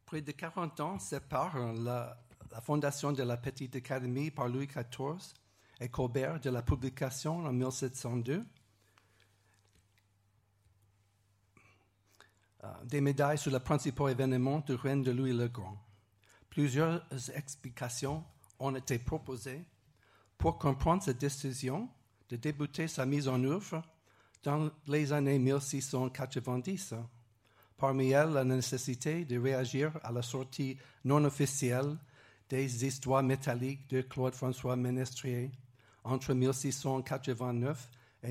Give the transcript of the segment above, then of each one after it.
Près de 40 ans séparent la fondation de la Petite Académie par Louis XIV et Colbert de la publication en 1702 des médailles sur les principaux événements du règne de Louis le Grand. Plusieurs explications ont été proposées pour comprendre cette décision de débuter sa mise en œuvre dans les années 1690. Parmi elles, la nécessité de réagir à la sortie non officielle des histoires métalliques de Claude-François Ménestrier entre 1689 et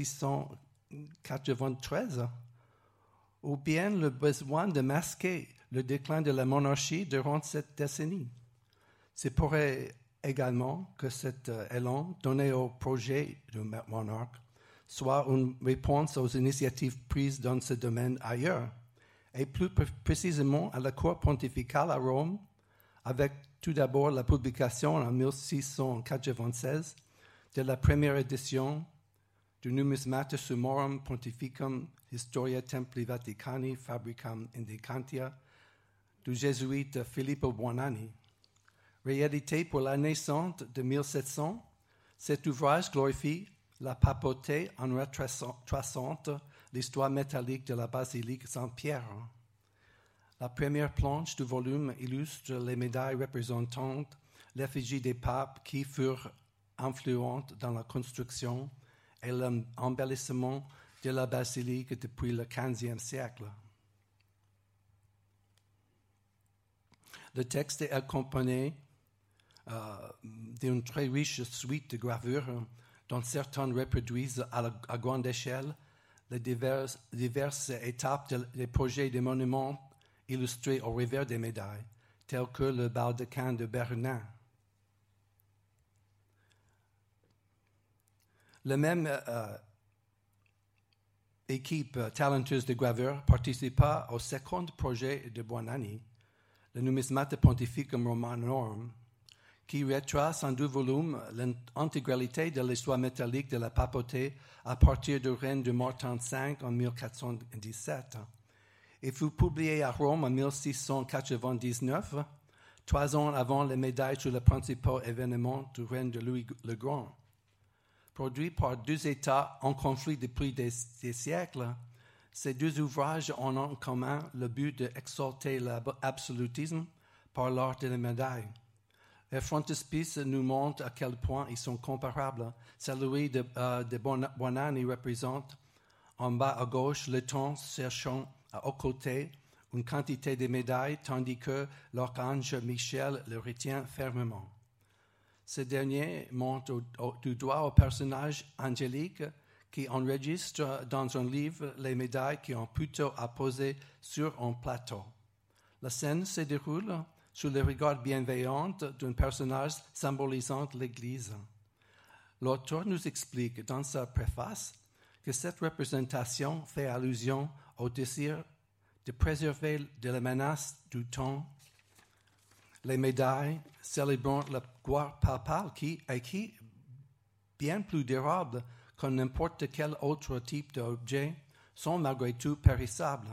1693, ou bien le besoin de masquer le déclin de la monarchie durant cette décennie. C'est pourrait également que cet élan donné au projet du monarque soit une réponse aux initiatives prises dans ce domaine ailleurs, et plus précisément à la cour pontificale à Rome, avec tout d'abord la publication en 1696 de la première édition du Numismatus Summorum Pontificum Historia Templi Vaticani Fabricam Indicantia du jésuite Filippo Buonanni. Réédité pour la naissante de 1700, cet ouvrage glorifie la papauté en retraçant l'histoire métallique de la basilique Saint-Pierre. La première planche du volume illustre les médailles représentant l'effigie des papes qui furent influentes dans la construction et l'embellissement de la basilique depuis le XVe siècle. Le texte est accompagné d'une très riche suite de gravures dont certaines reproduisent à grande échelle les diverses étapes des projets des monuments illustrés au revers des médailles, tels que le baldaquin de Bernin. La même équipe talentueuse de graveurs participa au second projet de Buonanni, le Numismata Pontificum Romanorum, qui retrace en 2 volumes l'intégralité de l'histoire métallique de la papauté à partir du règne de Martin V en 1417. Il fut publié à Rome en 1699, 3 ans avant les médailles sur les principaux événements du règne de Louis le Grand. Produit par 2 États en conflit depuis des siècles, ces 2 ouvrages ont en commun le but d'exalter l'absolutisme par l'art de la médaille. Le frontispice nous montre à quel point ils sont comparables. Celui de Buonanni représente en bas à gauche le temps cherchant à occulter une quantité de médailles, tandis que l'archange Michel le retient fermement. Ce dernier montre du doigt au personnage angélique qui enregistre dans un livre les médailles qui ont plutôt à poser sur un plateau. La scène se déroule sous le regard bienveillant d'un personnage symbolisant l'Église. L'auteur nous explique dans sa préface que cette représentation fait allusion au désir de préserver de la menace du temps les médailles célébrant la gloire papale qui, bien plus durables que n'importe quel autre type d'objet, sont malgré tout périssables.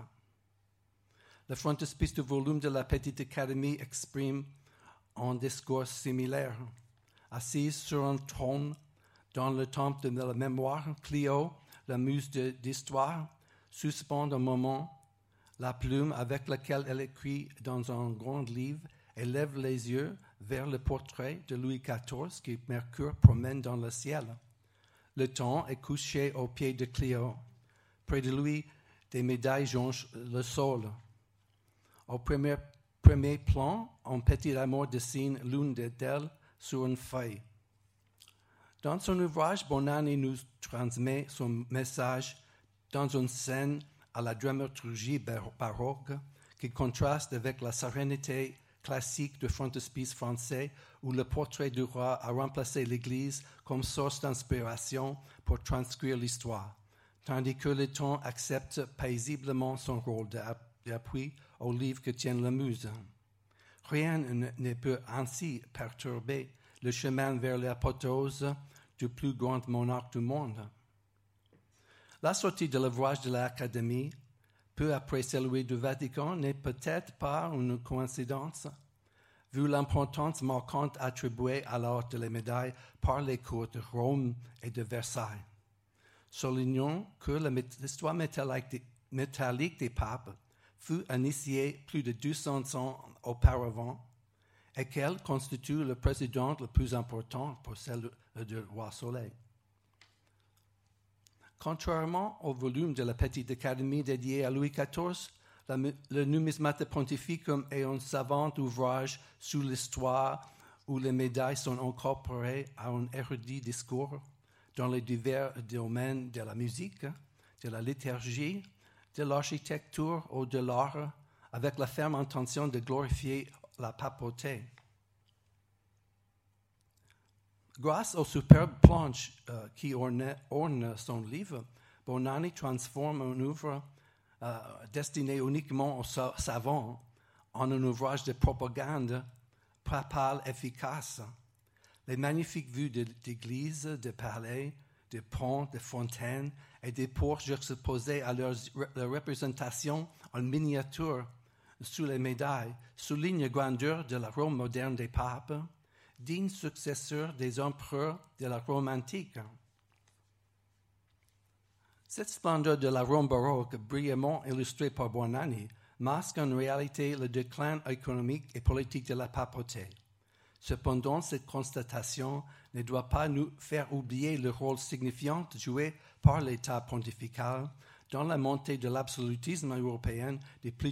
Le frontispice du volume de la Petite Académie exprime un discours similaire. Assise sur un trône dans le temple de la mémoire, Clio, la muse d'histoire, suspend un moment la plume avec laquelle elle écrit dans un grand livre et lève les yeux vers le portrait de Louis XIV que Mercure promène dans le ciel. Le temps est couché aux pieds de Clio. Près de lui, des médailles jonchent le sol. Au premier plan, un petit amour dessine l'une d'elles sur une feuille. Dans son ouvrage, Buonanni nous transmet son message dans une scène à la dramaturgie baroque qui contraste avec la sérénité classique du frontispice français où le portrait du roi a remplacé l'Église comme source d'inspiration pour transcrire l'histoire, tandis que le temps accepte paisiblement son rôle d'appui au livre que tient la muse. Rien ne peut ainsi perturber le chemin vers l'apothéose du plus grand monarque du monde. La sortie de l'ouvrage de l'Académie peu après celui du Vatican, n'est peut-être pas une coïncidence, vu l'importance marquante attribuée alors de les médailles par les cours de Rome et de Versailles. Soulignons que l'histoire métallique des papes fut initiée plus de 200 ans auparavant et qu'elle constitue le précédent le plus important pour celle du Roi Soleil. Contrairement au volume de la Petite Académie dédié à Louis XIV, le Numismate Pontificum est un savant ouvrage sur l'histoire où les médailles sont incorporées à un érudit discours dans les divers domaines de la musique, de la liturgie, de l'architecture ou de l'art, avec la ferme intention de glorifier la papauté. Grâce aux superbes planches qui ornent son livre, Bonanni transforme un œuvre destiné uniquement aux savants en un ouvrage de propagande papale efficace. Les magnifiques vues d'églises, de palais, de ponts, de fontaines et des portes juxtaposées à leur représentation en miniature sous les médailles soulignent la grandeur de la Rome moderne des papes, digne successeur des empereurs de la Rome antique. Cette splendeur de la Rome baroque, brillamment illustrée par Bonanni, masque en réalité le déclin économique et politique de la papauté. Cependant, cette constatation ne doit pas nous faire oublier le rôle signifiant joué par l'État pontifical dans la montée de l'absolutisme européen depuis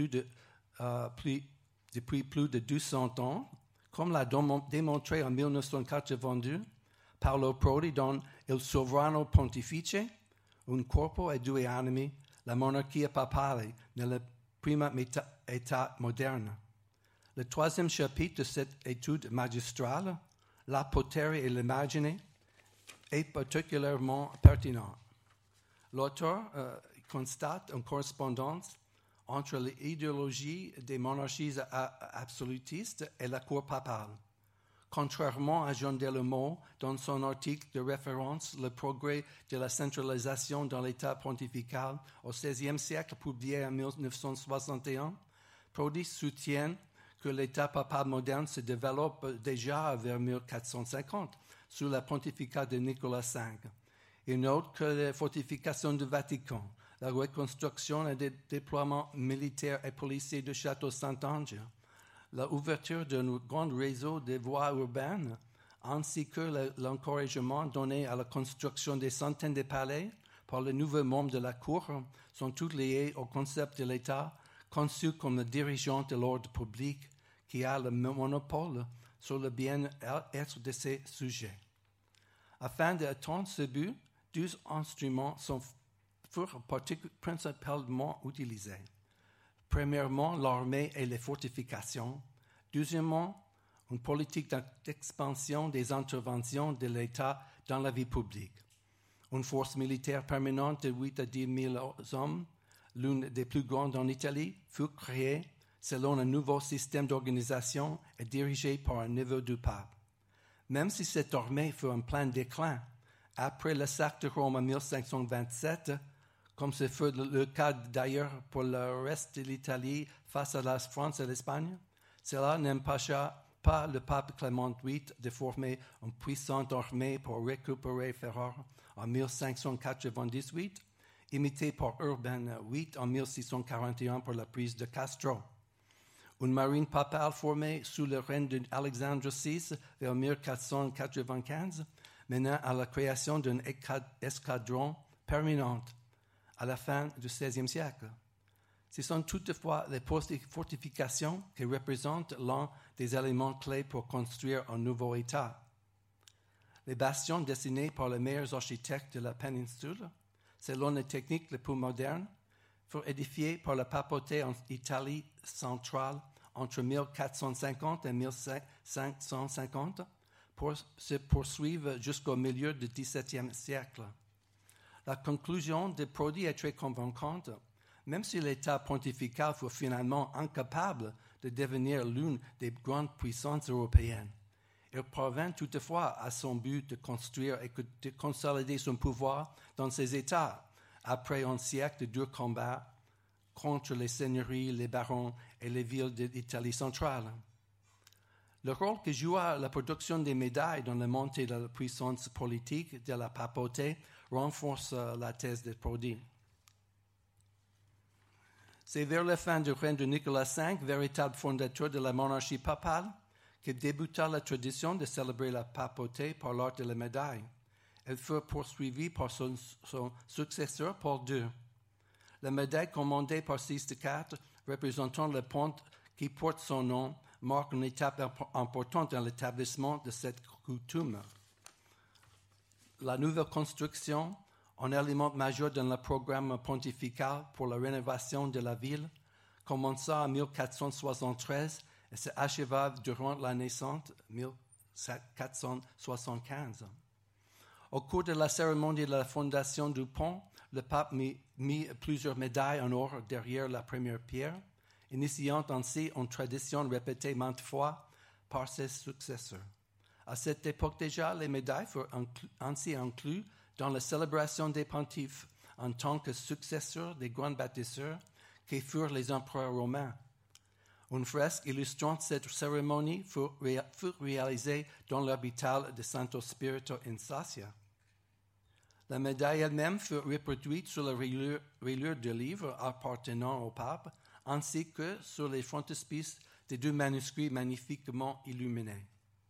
plus de 200 ans, comme l'a démontré en 1982 Paolo Prodi dans Il Sovrano Pontifice, un corpo e due anime, la monarchia papale nella prima età moderna. Le troisième chapitre de cette étude magistrale, La potere et l'immagine, est particulièrement pertinent. L'auteur constate une correspondance entre l'idéologie des monarchies absolutistes et la cour papale. Contrairement à Jean Delumeau, dans son article de référence « Le progrès de la centralisation dans l'État pontifical au XVIe siècle » publié en 1961, Prodi soutient que l'État papal moderne se développe déjà vers 1450, sous la pontificat de Nicolas V. Il note que les fortifications du Vatican, la reconstruction et le déploiement militaire et policier du château Saint-Ange, l'ouverture d'un grand réseau de voies urbaines, ainsi que l'encouragement donné à la construction des centaines de palais par les nouveaux membres de la Cour, sont tous liés au concept de l'État conçu comme le dirigeant de l'ordre public qui a le monopole sur le bien-être de ses sujets. Afin d'atteindre ce but, 12 instruments furent principalement utilisés. Premièrement, l'armée et les fortifications. Deuxièmement, une politique d'expansion des interventions de l'État dans la vie publique. Une force militaire permanente de 8 à 10 000 hommes, l'une des plus grandes en Italie, fut créée selon un nouveau système d'organisation et dirigée par un neveu du pape. Même si cette armée fut en plein déclin, après le sac de Rome en 1527, comme ce fut le cas d'ailleurs pour le reste de l'Italie face à la France et l'Espagne, cela n'empêcha pas le pape Clément VIII de former une puissante armée pour récupérer Ferrare en 1598, imité par Urbain VIII en 1641 pour la prise de Castro. Une marine papale formée sous le règne d'Alexandre VI vers 1495 mena à la création d'un escadron permanent à la fin du XVIe siècle. Ce sont toutefois les fortifications qui représentent l'un des éléments clés pour construire un nouveau État. Les bastions dessinés par les meilleurs architectes de la péninsule, selon les techniques les plus modernes, furent édifiés par la papauté en Italie centrale entre 1450 et 1550 pour se poursuivre jusqu'au milieu du XVIIe siècle. La conclusion de Prodi est très convaincante. Même si l'État pontifical fut finalement incapable de devenir l'une des grandes puissances européennes, il parvint toutefois à son but de construire et de consolider son pouvoir dans ses États après un siècle de durs combats contre les seigneuries, les barons et les villes d'Italie centrale. Le rôle que joua la production des médailles dans la montée de la puissance politique de la papauté renforce la thèse de Prodi. C'est vers la fin du règne de Nicolas V, véritable fondateur de la monarchie papale, que débuta la tradition de célébrer la papauté par l'art de la médaille. Elle fut poursuivie par son successeur Paul II. La médaille commandée par Six de IV, représentant le pont qui porte son nom, marque une étape importante dans l'établissement de cette coutume. La nouvelle construction, un élément majeur dans le programme pontifical pour la rénovation de la ville, commença en 1473 et s'acheva durant la naissance 1475. Au cours de la cérémonie de la fondation du pont, le pape mit plusieurs médailles en or derrière la première pierre, initiant ainsi une tradition répétée maintes fois par ses successeurs. À cette époque déjà, les médailles furent ainsi incluses dans la célébration des pontifes en tant que successeurs des grands bâtisseurs qui furent les empereurs romains. Une fresque illustrant cette cérémonie fut réalisée dans l'hôpital de Santo Spirito in Sassia. La médaille elle-même fut reproduite sur la reliure de livres appartenant au pape, ainsi que sur les frontispices des deux manuscrits magnifiquement illuminés.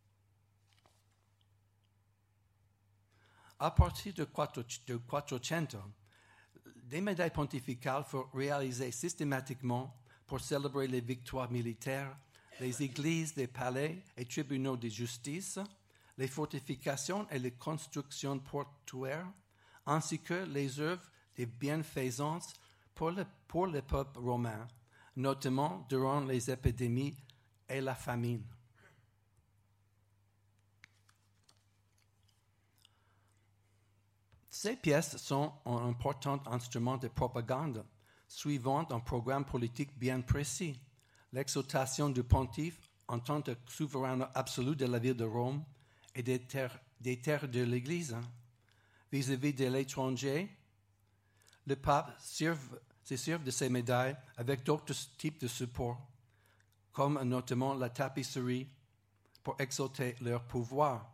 À partir de 400, des médailles pontificales furent réalisées systématiquement pour célébrer les victoires militaires, les églises, les palais et tribunaux de justice, les fortifications et les constructions portuaires, ainsi que les œuvres de bienfaisance pour le peuple romain, notamment durant les épidémies et la famine. Ces pièces sont un important instrument de propagande, suivant un programme politique bien précis, l'exaltation du pontife en tant que souverain absolu de la ville de Rome et des terres de l'Église. Vis-à-vis de l'étranger, le pape se sert de ces médailles avec d'autres types de supports, comme notamment la tapisserie, pour exalter leur pouvoir.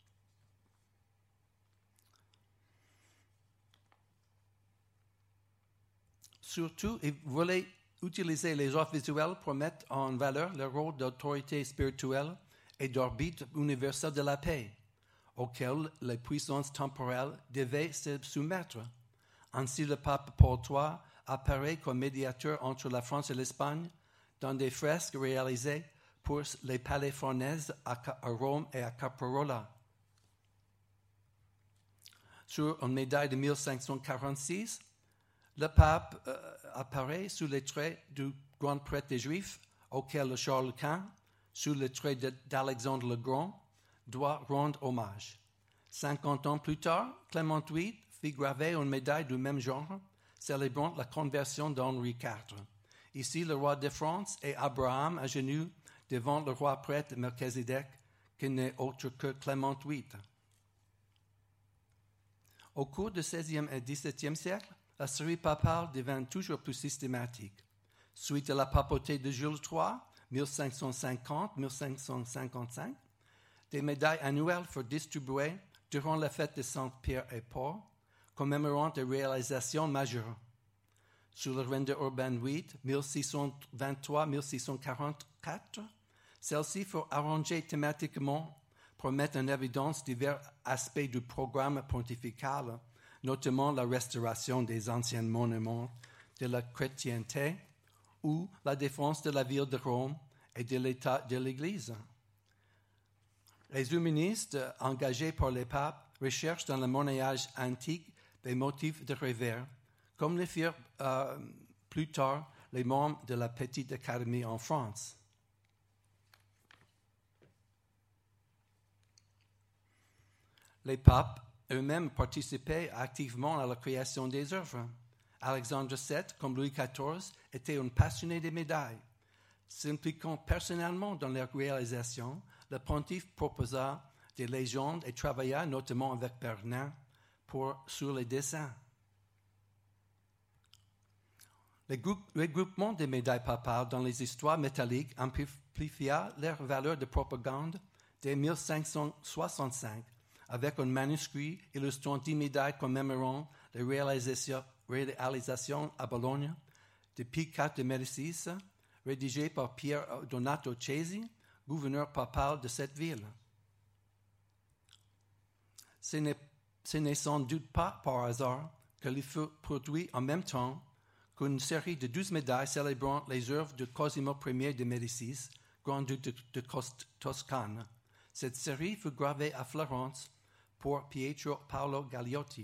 Surtout, il voulait utiliser les arts visuels pour mettre en valeur le rôle d'autorité spirituelle et d'arbitre universel de la paix, auquel les puissances temporelles devaient se soumettre. Ainsi, le pape Paul III apparaît comme médiateur entre la France et l'Espagne dans des fresques réalisées pour les palais Farnèse à Rome et à Caprarola. Sur une médaille de 1546, le pape apparaît sous les traits du grand prêtre des Juifs, auquel Charles Quint, sous les traits d'Alexandre le Grand, doit rendre hommage. 50 ans plus tard, Clément VIII fit graver une médaille du même genre, célébrant la conversion d'Henri IV. Ici, le roi de France et Abraham à genoux devant le roi prêtre Melchisédek, qui n'est autre que Clément VIII. Au cours du XVIe et XVIIe siècle, la série papale devint toujours plus systématique. Suite à la papauté de Jules III, 1550-1555, des médailles annuelles furent distribuées durant la fête de Saint-Pierre et Paul, commémorant des réalisations majeures. Sous le règne de Urbain VIII, 1623-1644, celles-ci furent arrangées thématiquement pour mettre en évidence divers aspects du programme pontifical, notamment la restauration des anciens monuments de la chrétienté ou la défense de la ville de Rome et de l'état de l'Église. Les humanistes engagés par les papes recherchent dans le monnayage antique des motifs de revers, comme le firent plus tard les membres de la Petite Académie en France. Les papes eux-mêmes participaient activement à la création des œuvres. Alexandre VII, comme Louis XIV, était un passionné des médailles. S'impliquant personnellement dans leur réalisation, le pontife proposa des légendes et travailla notamment avec Bernin sur les dessins. Le regroupement des médailles papales dans les histoires métalliques amplifia leur valeur de propagande dès 1565 avec un manuscrit illustrant 10 médailles commémorant les réalisations à Bologne de Pie IV de Médicis, rédigé par Pier Donato Cesi, gouverneur papal de cette ville. Ce n'est sans doute pas par hasard qu'il fut produit en même temps qu'une série de 12 médailles célébrant les œuvres de Cosimo Ier de Médicis, grand-duc de Toscane. Cette série fut gravée à Florence pour Pietro Paolo Gagliotti.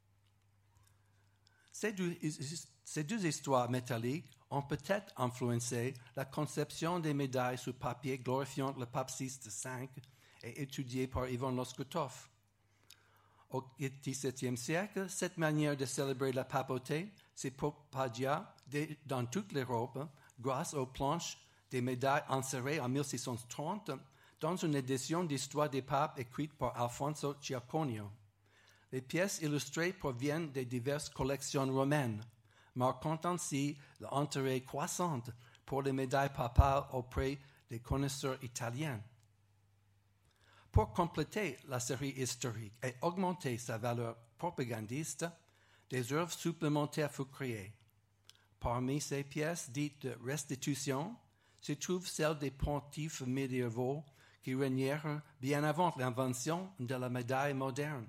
Ces deux histoires métalliques ont peut-être influencé la conception des médailles sur papier glorifiant le pape Sixte V et étudiée par Ivan Loskutov. Au XVIIe siècle, cette manière de célébrer la papauté s'est propagea dans toute l'Europe grâce aux planches des médailles insérées en 1630 dans une édition d'Histoire des papes écrite par Alfonso Giaconio. Les pièces illustrées proviennent des diverses collections romaines, marquant ainsi l'intérêt croissant pour les médailles papales auprès des connaisseurs italiens. Pour compléter la série historique et augmenter sa valeur propagandiste, des œuvres supplémentaires furent créées. Parmi ces pièces dites de restitution se trouvent celles des pontifes médiévaux qui régnèrent bien avant l'invention de la médaille moderne.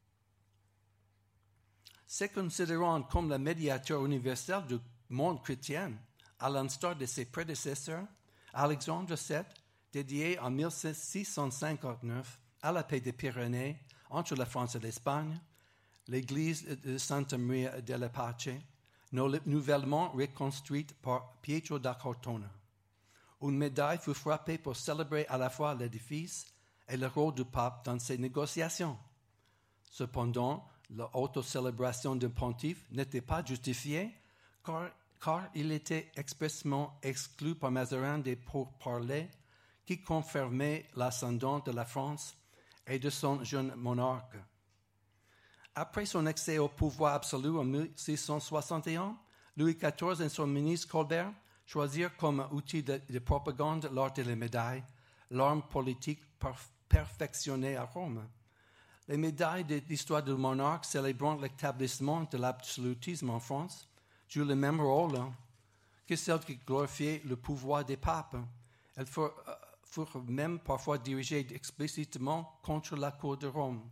Se considérant comme le médiateur universel du monde chrétien, à l'instar de ses prédécesseurs, Alexandre VII, dédié en 1659 à la paix des Pyrénées entre la France et l'Espagne, l'église de Santa Maria della Pace, nouvellement reconstruite par Pietro da Cortona. Une médaille fut frappée pour célébrer à la fois l'édifice et le rôle du pape dans ces négociations. Cependant, l'autocélébration d'un pontife n'était pas justifiée car il était expressément exclu par Mazarin des pourparlers qui confirmaient l'ascendant de la France et de son jeune monarque. Après son accès au pouvoir absolu en 1661, Louis XIV et son ministre Colbert choisirent comme outil de propagande lors de les médailles l'arme politique perfectionnée à Rome. Les médailles d'histoire du monarque célébrant l'établissement de l'absolutisme en France jouent le même rôle que celles qui glorifiaient le pouvoir des papes. Elles furent même parfois dirigées explicitement contre la cour de Rome.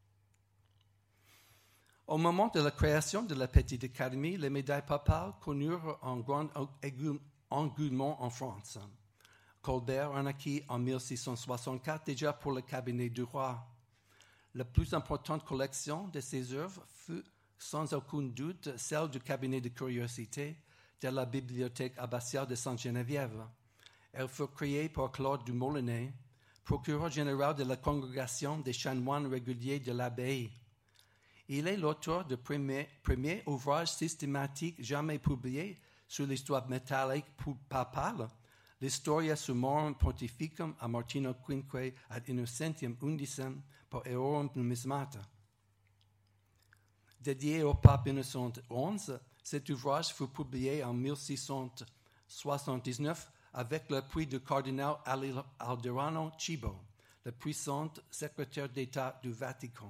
Au moment de la création de la Petite Académie, les médailles papales connurent un grand engouement en France. Colbert en acquit en 1664 déjà pour le cabinet du roi. La plus importante collection de ses œuvres fut sans aucun doute celle du cabinet de curiosités de la bibliothèque abbatiale de Sainte-Geneviève. Elle fut créée par Claude du Moulonnais, procureur général de la congrégation des chanoines réguliers de l'abbaye. Il est l'auteur du premier ouvrage systématique jamais publié sur l'histoire métallique papale, l'Historia Summorum Pontificum a Martino Quinque ad Innocentium Undicem par Eorum Numismata. Dédié au pape Innocent XI, cet ouvrage fut publié en 1679 avec l'appui du cardinal Alderano Cibo, le puissant secrétaire d'État du Vatican.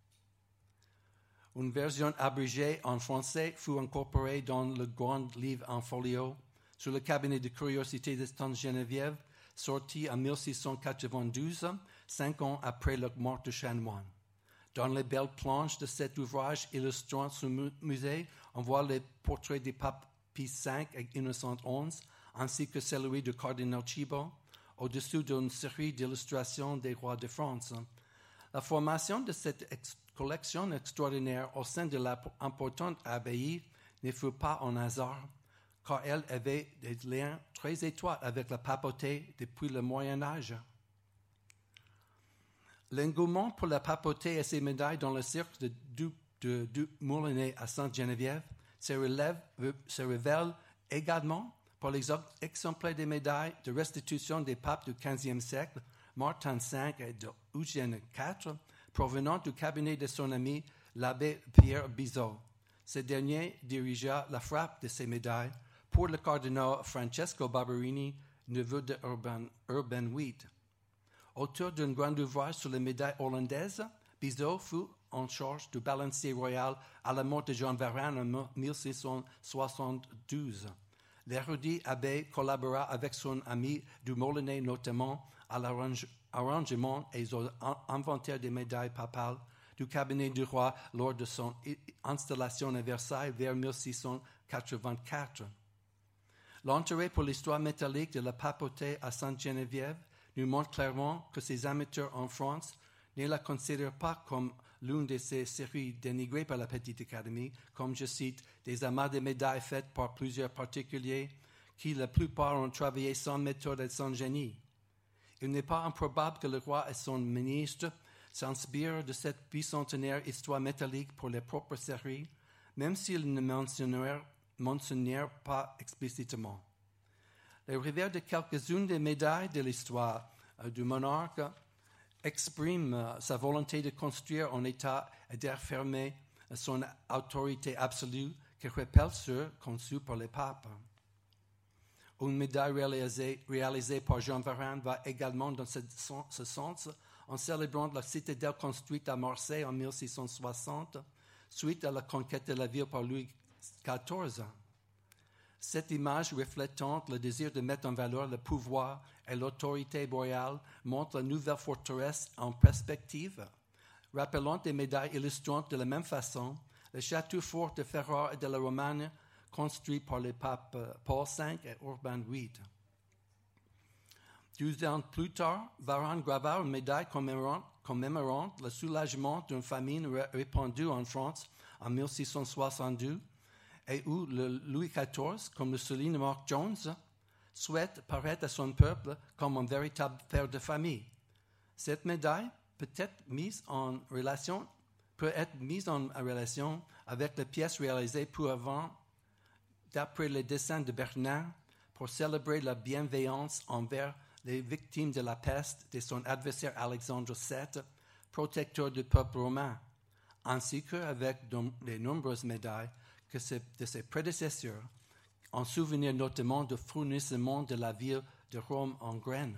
Une version abrégée en français fut incorporée dans le grand livre en folio sur le cabinet de curiosité de Sainte-Geneviève, sorti en 1692, 5 ans après la mort de Chanoine. Dans les belles planches de cet ouvrage illustrant ce musée, on voit les portraits des papes Pie V et Innocent XI, ainsi que celui du cardinal Cibo, au-dessus d'une série d'illustrations des rois de France. La formation de cette collection extraordinaire au sein de l'importante abbaye ne fut pas un hasard, car elle avait des liens très étroits avec la papauté depuis le Moyen Âge. L'engouement pour la papauté et ses médailles dans le cercle du Moulonnais à Sainte-Geneviève se révèle également par les exemplaires des médailles de restitution des papes du XVe siècle, Martin V et d'Eugène IV, provenant du cabinet de son ami l'abbé Pierre Bizot. Ce dernier dirigea la frappe de ces médailles pour le cardinal Francesco Barberini, neveu de Urban VIII. Auteur d'un grand ouvrage sur les médailles hollandaises, Bizot fut en charge du balancier royal à la mort de Jean Varenne en 1672. L'érudit abbé collabora avec son ami du Molinet notamment à l'arrangement et aux inventaires des médailles papales du cabinet du roi lors de son installation à Versailles vers 1684. L'intérêt pour l'histoire métallique de la papauté à Sainte-Geneviève nous montre clairement que ces amateurs en France ne la considèrent pas comme l'une de ces séries dénigrées par la Petite Académie, comme je cite, des amas de médailles faites par plusieurs particuliers qui, la plupart, ont travaillé sans méthode et sans génie. Il n'est pas improbable que le roi et son ministre s'inspirent de cette bicentenaire histoire métallique pour leurs propres séries, même s'ils ne mentionnèrent pas explicitement. Les revers de quelques-unes des médailles de l'histoire du monarque expriment sa volonté de construire un État et d'affirmer son autorité absolue qui rappelle ceux conçus par les papes. Une médaille réalisée par Jean Varenne va également dans ce sens en célébrant la citadelle construite à Marseille en 1660 suite à la conquête de la ville par Louis XIV. Cette image reflétant le désir de mettre en valeur le pouvoir et l'autorité royale montre la nouvelle forteresse en perspective, rappelant des médailles illustrantes de la même façon le château fort de Ferrare et de la Romagne construit par les papes Paul V et Urban VIII. 12 ans plus tard, Varenne grava une médaille commémorant le soulagement d'une famine répandue en France en 1662 et où Louis XIV, comme le souligne Mark Jones, souhaite paraître à son peuple comme un véritable père de famille. Cette médaille peut être mise en relation avec les pièces réalisées peu avant, d'après les dessins de Bernin, pour célébrer la bienveillance envers les victimes de la peste de son adversaire Alexandre VII, protecteur du peuple romain, ainsi qu'avec les nombreuses médailles de ses prédécesseurs, en souvenir notamment du fournissement de la ville de Rome en graines.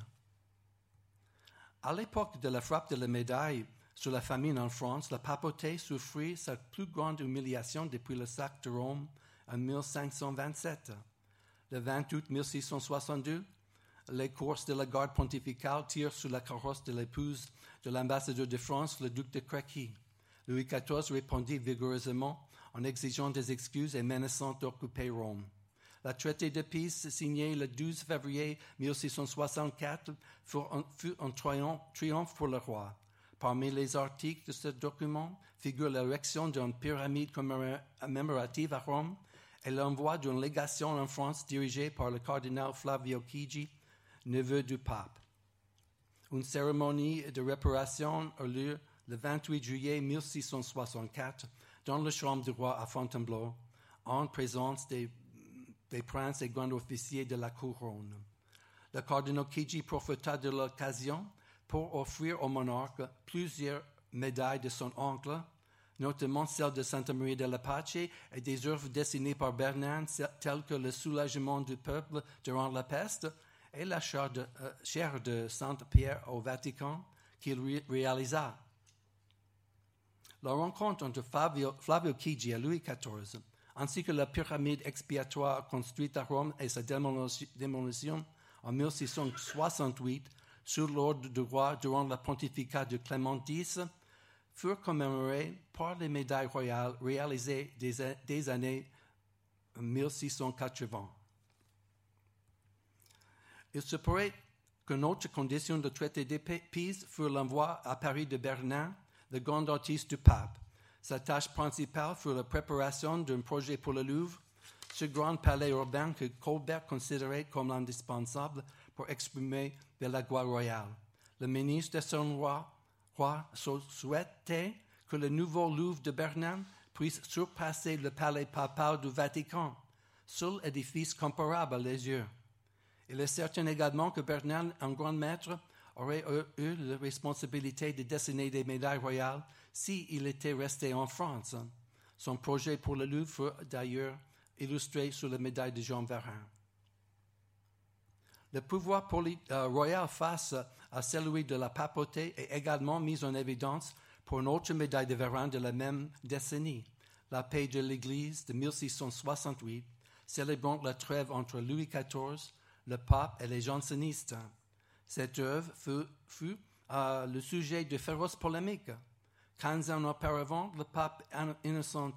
À l'époque de la frappe de la médaille sur la famine en France, la papauté souffrit sa plus grande humiliation depuis le sac de Rome en 1527. Le 20 août 1662, les courses de la garde pontificale tirent sur la carrosse de l'épouse de l'ambassadeur de France, le duc de Créqui. Louis XIV répondit vigoureusement en exigeant des excuses et menaçant d'occuper Rome. Le traité de Pise, signé le 12 février 1664, fut un triomphe pour le roi. Parmi les articles de ce document figure l'érection d'une pyramide commémorative à Rome et l'envoi d'une légation en France dirigée par le cardinal Flavio Chigi, neveu du pape. Une cérémonie de réparation a lieu le 28 juillet 1664 dans la chambre du roi à Fontainebleau, en présence des princes et grands officiers de la couronne. Le cardinal Chigi profita de l'occasion pour offrir au monarque plusieurs médailles de son oncle, notamment celle de Santa Maria della Pace et des œuvres dessinées par Bernin telles que le soulagement du peuple durant la peste et la chaire de Saint-Pierre au Vatican qu'il réalisa. La rencontre entre Flavio Chigi et Louis XIV, ainsi que la pyramide expiatoire construite à Rome et sa démolition en 1668 sous l'ordre du roi durant le pontificat de Clément X, furent commémorés par les médailles royales réalisées des années 1680. Il se pourrait qu'une autre condition du traité de Pise fut l'envoi à Paris de Bernin, le grand artiste du pape. Sa tâche principale fut la préparation d'un projet pour le Louvre, ce grand palais urbain que Colbert considérait comme indispensable pour exprimer de la gloire royale. Le ministre de son roi souhaitait que le nouveau Louvre de Bernin puisse surpasser le palais papal du Vatican, seul édifice comparable à les yeux. Il est certain également que Bernin, un grand maître, aurait eu la responsabilité de dessiner des médailles royales s'il était resté en France. Son projet pour le Louvre fut d'ailleurs illustré sur la médaille de Jean Varin. Le pouvoir royal face à celui de la papauté est également mis en évidence pour une autre médaille de Varin de la même décennie, la paix de l'Église de 1668, célébrant la trêve entre Louis XIV, le pape et les jansénistes. Cette œuvre fut le sujet de féroces polémiques. 15 ans auparavant, le pape Innocent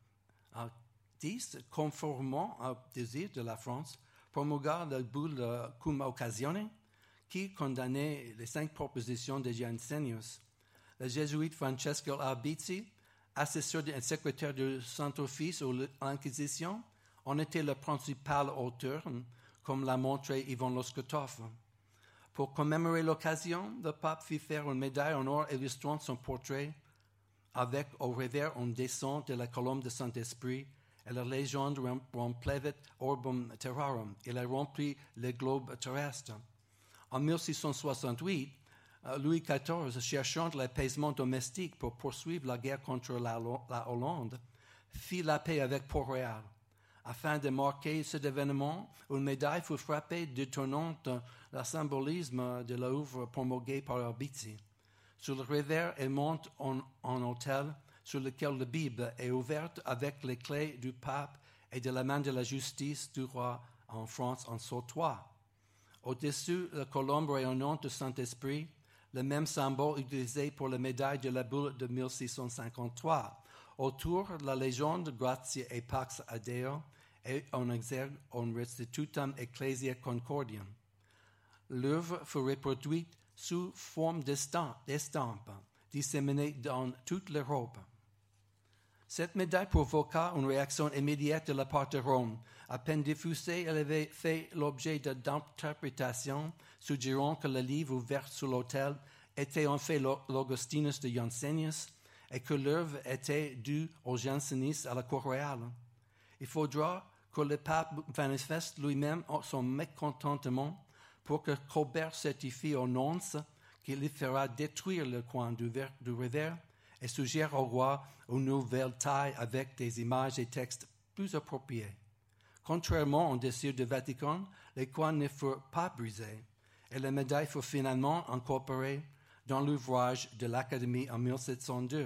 X, conformément au désir de la France, promulgua la bulle Cum Occasione, qui condamnait les 5 propositions de Jansenius. Le jésuite Francesco Albizzi, assesseur et secrétaire du Saint-Office ou l'Inquisition, en était le principal auteur, comme l'a montré Ivan Loskotov. Pour commémorer l'occasion, le pape fit faire une médaille en or illustrant son portrait avec au revers un dessin de la colombe de Saint-Esprit et la légende Romplevit Orbum Terrarum. Il a rempli le globe terrestre. En 1668, Louis XIV, cherchant l'apaisement domestique pour poursuivre la guerre contre la Hollande, fit la paix avec Port-Royal. Afin de marquer cet événement, une médaille fut frappée détournant le symbolisme de l'œuvre promulguée par Albizzi. Sur le revers, elle montre un autel sur lequel la Bible est ouverte avec les clés du pape et de la main de la justice du roi en France en sautoir. Au-dessus, la colombe rayonnante du Saint-Esprit, le même symbole utilisé pour la médaille de la bulle de 1653. Autour, la légende Gratia et Pax Adeo et en exergue un Restitutum Ecclesiae Concordium. L'œuvre fut reproduite sous forme d'estampes, disséminées dans toute l'Europe. Cette médaille provoqua une réaction immédiate de la part de Rome. À peine diffusée, elle avait fait l'objet d'interprétations suggérant que le livre ouvert sur l'autel était en fait l'Augustinus de Jansenius et que l'œuvre était due aux jansénistes à la cour royale. Il faudra que le pape manifeste lui-même son mécontentement pour que Colbert certifie aux nonces qu'il lui fera détruire le coin du revers et suggère au roi une nouvelle taille avec des images et textes plus appropriés. Contrairement au désir du Vatican, les coins ne furent pas brisés et la médaille fut finalement incorporée dans l'ouvrage de l'Académie en 1702.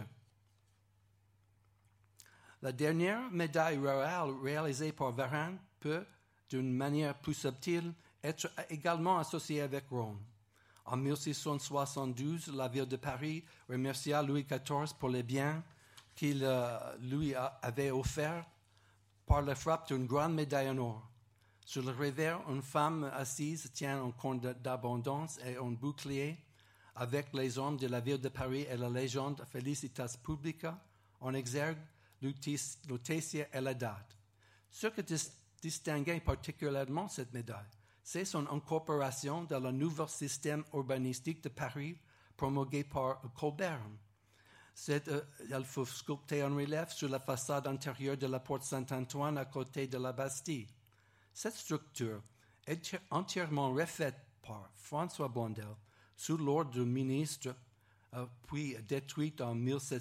La dernière médaille royale réalisée par Varin peut, d'une manière plus subtile, être également associée avec Rome. En 1672, la ville de Paris remercia Louis XIV pour les biens qu'il lui avait offerts par la frappe d'une grande médaille en or. Sur le revers, une femme assise tient un corne d'abondance et un bouclier avec les hommes de la ville de Paris et la légende Felicitas Publica en exergue Lutetia et la date. Ce qui distinguait particulièrement cette médaille, c'est son incorporation dans le nouveau système urbanistique de Paris promulgué par Colbert. Elle fut sculptée en relief sur la façade intérieure de la porte Saint-Antoine à côté de la Bastille. Cette structure est entièrement refaite par François Blondel sous l'ordre du ministre, puis détruite en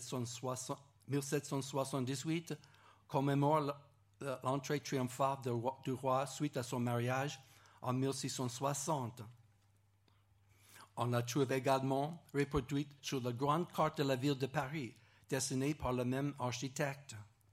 1778, commémore l'entrée triomphale du roi suite à son mariage en 1660. On la trouve également reproduite sur la grande carte de la ville de Paris, dessinée par le même architecte.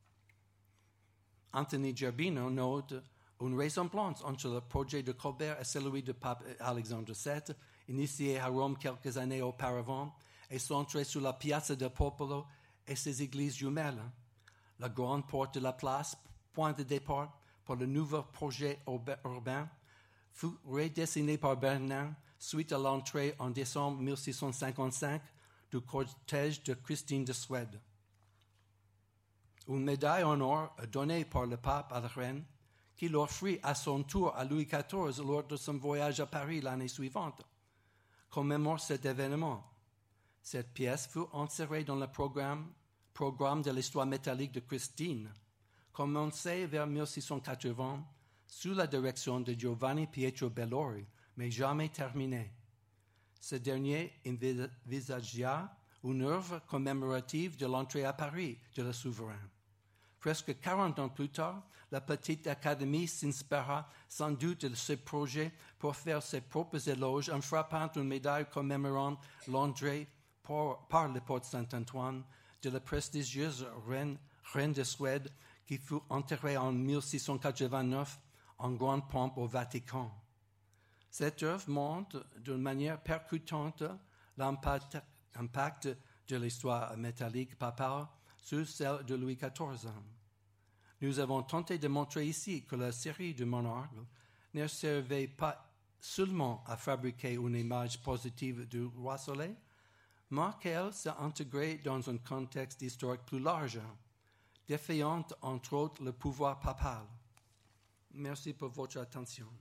Anthony Gerbino note une ressemblance entre le projet de Colbert et celui du pape Alexandre VII, initié à Rome quelques années auparavant et centré sur la Piazza del Popolo et ses églises jumelles. La grande porte de la place, point de départ pour le nouveau projet urbain, fut redessinée par Bernard suite à l'entrée en décembre 1655 du cortège de Christine de Suède. Une médaille en or donnée par le pape à la reine, qui l'offrit à son tour à Louis XIV lors de son voyage à Paris l'année suivante, commémore cet événement. Cette pièce fut insérée dans le programme de l'histoire métallique de Christine, commencé vers 1680 sous la direction de Giovanni Pietro Bellori, mais jamais terminé. Ce dernier envisagea une œuvre commémorative de l'entrée à Paris de la souveraine. Presque 40 ans plus tard, la petite académie s'inspira sans doute de ce projet pour faire ses propres éloges en frappant une médaille commémorant l'entrée par le porte Saint-Antoine de la prestigieuse reine de Suède qui fut enterrée en 1689 en grande pompe au Vatican. Cette œuvre montre d'une manière percutante l'impact de l'histoire métallique papale sur celle de Louis XIV. Nous avons tenté de montrer ici que la série de monarques ne servait pas seulement à fabriquer une image positive du roi Soleil, mais qu'elle s'est intégrée dans un contexte historique plus large, défiant entre autres le pouvoir papal. Merci pour votre attention.